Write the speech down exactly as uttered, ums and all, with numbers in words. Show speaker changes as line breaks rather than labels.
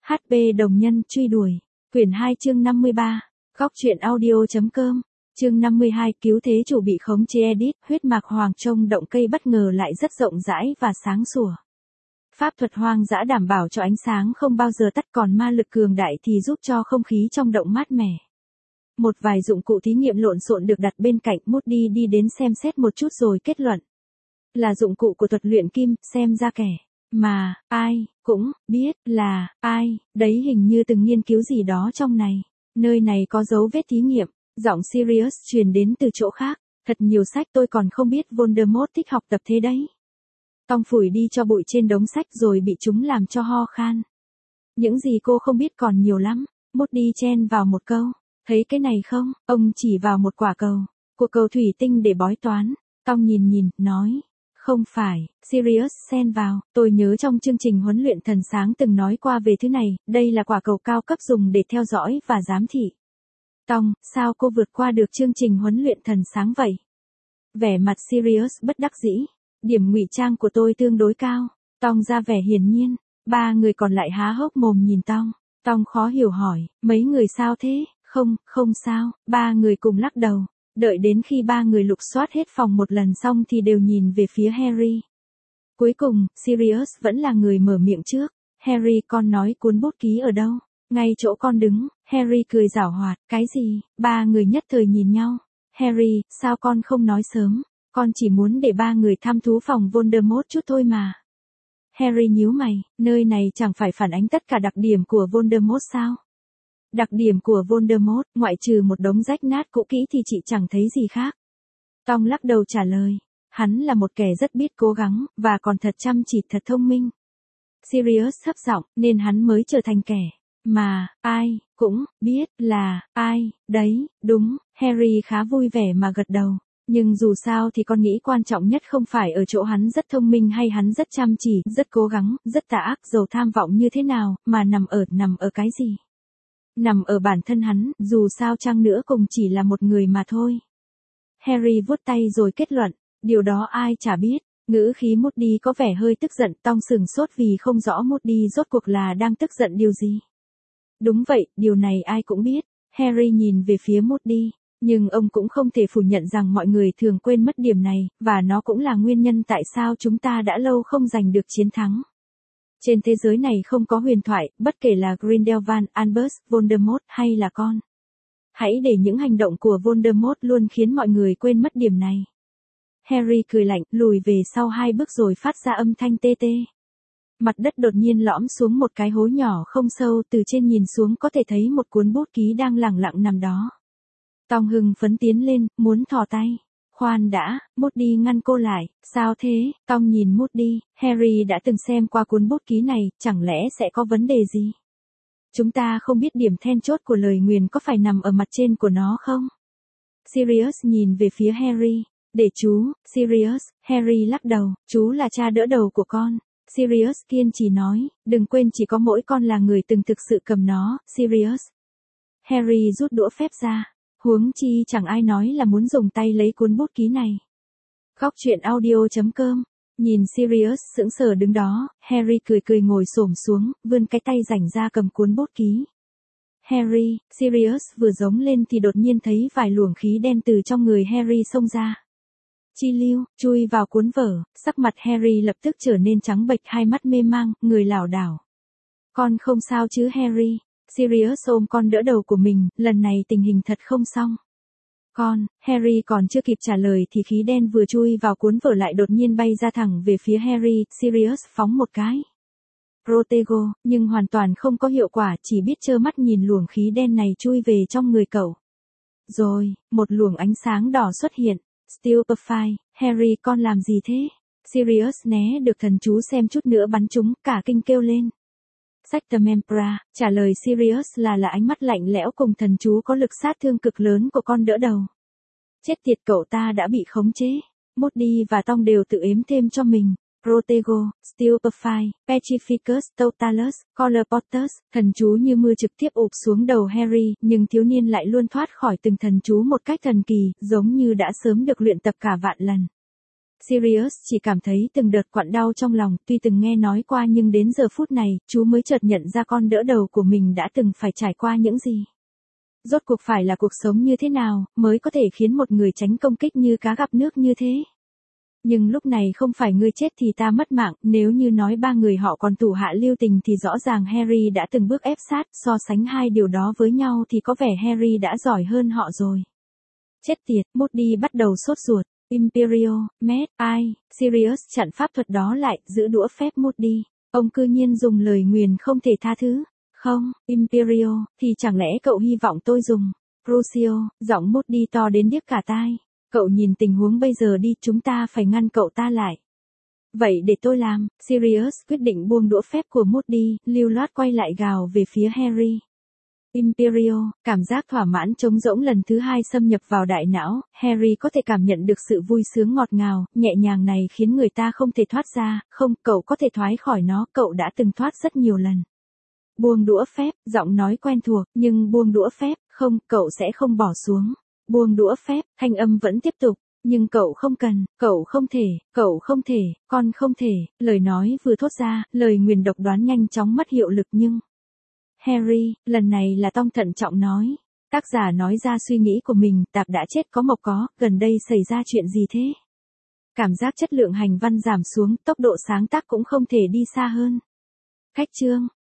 hát pê đồng nhân truy đuổi. Quyển hai chương năm mươi ba. Góc truyện audio.com. Chương năm mươi hai. Cứu thế chủ bị khống chế edit. Huyết mạc hoàng trông động cây bất ngờ lại rất rộng rãi và sáng sủa. Pháp thuật hoang dã đảm bảo cho ánh sáng không bao giờ tắt, còn ma lực cường đại thì giúp cho không khí trong động mát mẻ. Một vài dụng cụ thí nghiệm lộn xộn được đặt bên cạnh. Moody đi đến xem xét một chút rồi kết luận. Là dụng cụ của thuật luyện kim, xem ra kẻ mà ai cũng biết là ai đấy hình như từng nghiên cứu gì đó trong này. Nơi này có dấu vết thí nghiệm. Giọng Sirius truyền đến từ chỗ khác. Thật nhiều sách, tôi còn không biết Voldemort thích học tập thế đấy. Tong phủi đi cho bụi trên đống sách rồi bị chúng làm cho ho khan. Những gì cô không biết còn nhiều lắm. Moody chen vào một câu. Thấy cái này không? Ông chỉ vào một quả cầu. Của cầu thủy tinh để bói toán. Tong nhìn nhìn, nói. Không phải, Sirius xen vào. Tôi nhớ trong chương trình huấn luyện thần sáng từng nói qua về thứ này. Đây là quả cầu cao cấp dùng để theo dõi và giám thị. Tong, sao cô vượt qua được chương trình huấn luyện thần sáng vậy? Vẻ mặt Sirius bất đắc dĩ. Điểm ngụy trang của tôi tương đối cao. Tong ra vẻ hiển nhiên. Ba người còn lại há hốc mồm nhìn Tong. Tong khó hiểu hỏi, mấy người sao thế? Không, không sao. Ba người cùng lắc đầu. Đợi đến khi ba người lục soát hết phòng một lần xong thì đều nhìn về phía Harry. Cuối cùng, Sirius vẫn là người mở miệng trước. Harry, con nói cuốn bút ký ở đâu? Ngay chỗ con đứng. Harry cười giảo hoạt. Cái gì? Ba người nhất thời nhìn nhau. Harry, sao con không nói sớm? Con chỉ muốn để ba người thăm thú phòng Voldemort chút thôi mà. Harry nhíu mày, nơi này chẳng phải phản ánh tất cả đặc điểm của Voldemort sao? Đặc điểm của Voldemort, ngoại trừ một đống rách nát cũ kỹ thì chị chẳng thấy gì khác. Tong lắc đầu trả lời. Hắn là một kẻ rất biết cố gắng, và còn thật chăm chỉ, thật thông minh. Sirius thấp giọng, nên hắn mới trở thành kẻ mà ai cũng biết là ai đấy, đúng. Harry khá vui vẻ mà gật đầu. Nhưng dù sao thì con nghĩ quan trọng nhất không phải ở chỗ hắn rất thông minh hay hắn rất chăm chỉ, rất cố gắng, rất tà ác, giàu tham vọng như thế nào, mà nằm ở, nằm ở cái gì? Nằm ở bản thân hắn, dù sao chăng nữa cũng chỉ là một người mà thôi. Harry vuốt tay rồi kết luận, điều đó ai chả biết. Ngữ khí Moody có vẻ hơi tức giận. Tong sừng sốt vì không rõ Moody rốt cuộc là đang tức giận điều gì. Đúng vậy, điều này ai cũng biết. Harry nhìn về phía Moody. Nhưng ông cũng không thể phủ nhận rằng mọi người thường quên mất điểm này, và nó cũng là nguyên nhân tại sao chúng ta đã lâu không giành được chiến thắng. Trên thế giới này không có huyền thoại, bất kể là Grindelwald, Albus, Voldemort hay là con. Hãy để những hành động của Voldemort luôn khiến mọi người quên mất điểm này. Harry cười lạnh, lùi về sau hai bước rồi phát ra âm thanh tê tê. Mặt đất đột nhiên lõm xuống một cái hố nhỏ không sâu, từ trên nhìn xuống có thể thấy một cuốn bút ký đang lẳng lặng nằm đó. Tong hưng phấn tiến lên, muốn thò tay. Khoan đã, Moody ngăn cô lại. Sao thế? Tong nhìn Moody. Harry đã từng xem qua cuốn bút ký này, chẳng lẽ sẽ có vấn đề gì? Chúng ta không biết điểm then chốt của lời nguyền có phải nằm ở mặt trên của nó không? Sirius nhìn về phía Harry. Để chú, Sirius. Harry lắc đầu. Chú là cha đỡ đầu của con. Sirius kiên trì nói. Đừng quên chỉ có mỗi con là người từng thực sự cầm nó, Sirius. Harry rút đũa phép ra. Huống chi chẳng ai nói là muốn dùng tay lấy cuốn bút ký này. Góc truyện audio.com. Nhìn Sirius sững sờ đứng đó, Harry cười cười ngồi xổm xuống, vươn cái tay rảnh ra cầm cuốn bút ký. Harry, Sirius vừa giống lên thì đột nhiên thấy vài luồng khí đen từ trong người Harry xông ra. Chi lưu, chui vào cuốn vở, sắc mặt Harry lập tức trở nên trắng bệch, hai mắt mê mang, người lảo đảo. Con không sao chứ Harry? Sirius ôm con đỡ đầu của mình, lần này tình hình thật không xong. Con, Harry còn chưa kịp trả lời thì khí đen vừa chui vào cuốn vở lại đột nhiên bay ra thẳng về phía Harry. Sirius phóng một cái. Protego, nhưng hoàn toàn không có hiệu quả, chỉ biết trơ mắt nhìn luồng khí đen này chui về trong người cậu. Rồi, một luồng ánh sáng đỏ xuất hiện. Stupefy, Harry con làm gì thế? Sirius né được thần chú xem chút nữa bắn chúng, cả kinh kêu lên. Sectemempra, trả lời Sirius là là ánh mắt lạnh lẽo cùng thần chú có lực sát thương cực lớn của con đỡ đầu. Chết tiệt, cậu ta đã bị khống chế. Moody và Tong đều tự ếm thêm cho mình. Protego, Stupefy, Petrificus, Totalus, Colorportus, thần chú như mưa trực tiếp ụp xuống đầu Harry, nhưng thiếu niên lại luôn thoát khỏi từng thần chú một cách thần kỳ, giống như đã sớm được luyện tập cả vạn lần. Sirius chỉ cảm thấy từng đợt quặn đau trong lòng, tuy từng nghe nói qua nhưng đến giờ phút này, chú mới chợt nhận ra con đỡ đầu của mình đã từng phải trải qua những gì. Rốt cuộc phải là cuộc sống như thế nào, mới có thể khiến một người tránh công kích như cá gặp nước như thế. Nhưng lúc này không phải ngươi chết thì ta mất mạng, nếu như nói ba người họ còn thủ hạ lưu tình thì rõ ràng Harry đã từng bước ép sát, so sánh hai điều đó với nhau thì có vẻ Harry đã giỏi hơn họ rồi. Chết tiệt, Moody bắt đầu sốt ruột. Imperial, Mad, ai, Sirius chặn pháp thuật đó lại, giữ đũa phép Moody. Ông cư nhiên dùng lời nguyền không thể tha thứ. Không, Imperial, thì chẳng lẽ cậu hy vọng tôi dùng. Crucio, giọng Moody to đến điếc cả tai. Cậu nhìn tình huống bây giờ đi, chúng ta phải ngăn cậu ta lại. Vậy để tôi làm, Sirius quyết định buông đũa phép của Moody, lưu loát quay lại gào về phía Harry. Imperial, cảm giác thỏa mãn trống rỗng lần thứ hai xâm nhập vào đại não, Harry có thể cảm nhận được sự vui sướng ngọt ngào, nhẹ nhàng này khiến người ta không thể thoát ra, không, cậu có thể thoát khỏi nó, cậu đã từng thoát rất nhiều lần. Buông đũa phép, giọng nói quen thuộc, nhưng buông đũa phép, không, cậu sẽ không bỏ xuống. Buông đũa phép, thanh âm vẫn tiếp tục, nhưng cậu không cần, cậu không thể, cậu không thể, con không thể, lời nói vừa thốt ra, lời nguyền độc đoán nhanh chóng mất hiệu lực nhưng... Harry, lần này là Tong thận trọng nói. Tác giả nói ra suy nghĩ của mình, tạp đã chết có mộc có, gần đây xảy ra chuyện gì thế? Cảm giác chất lượng hành văn giảm xuống, tốc độ sáng tác cũng không thể đi xa hơn. Khách chương,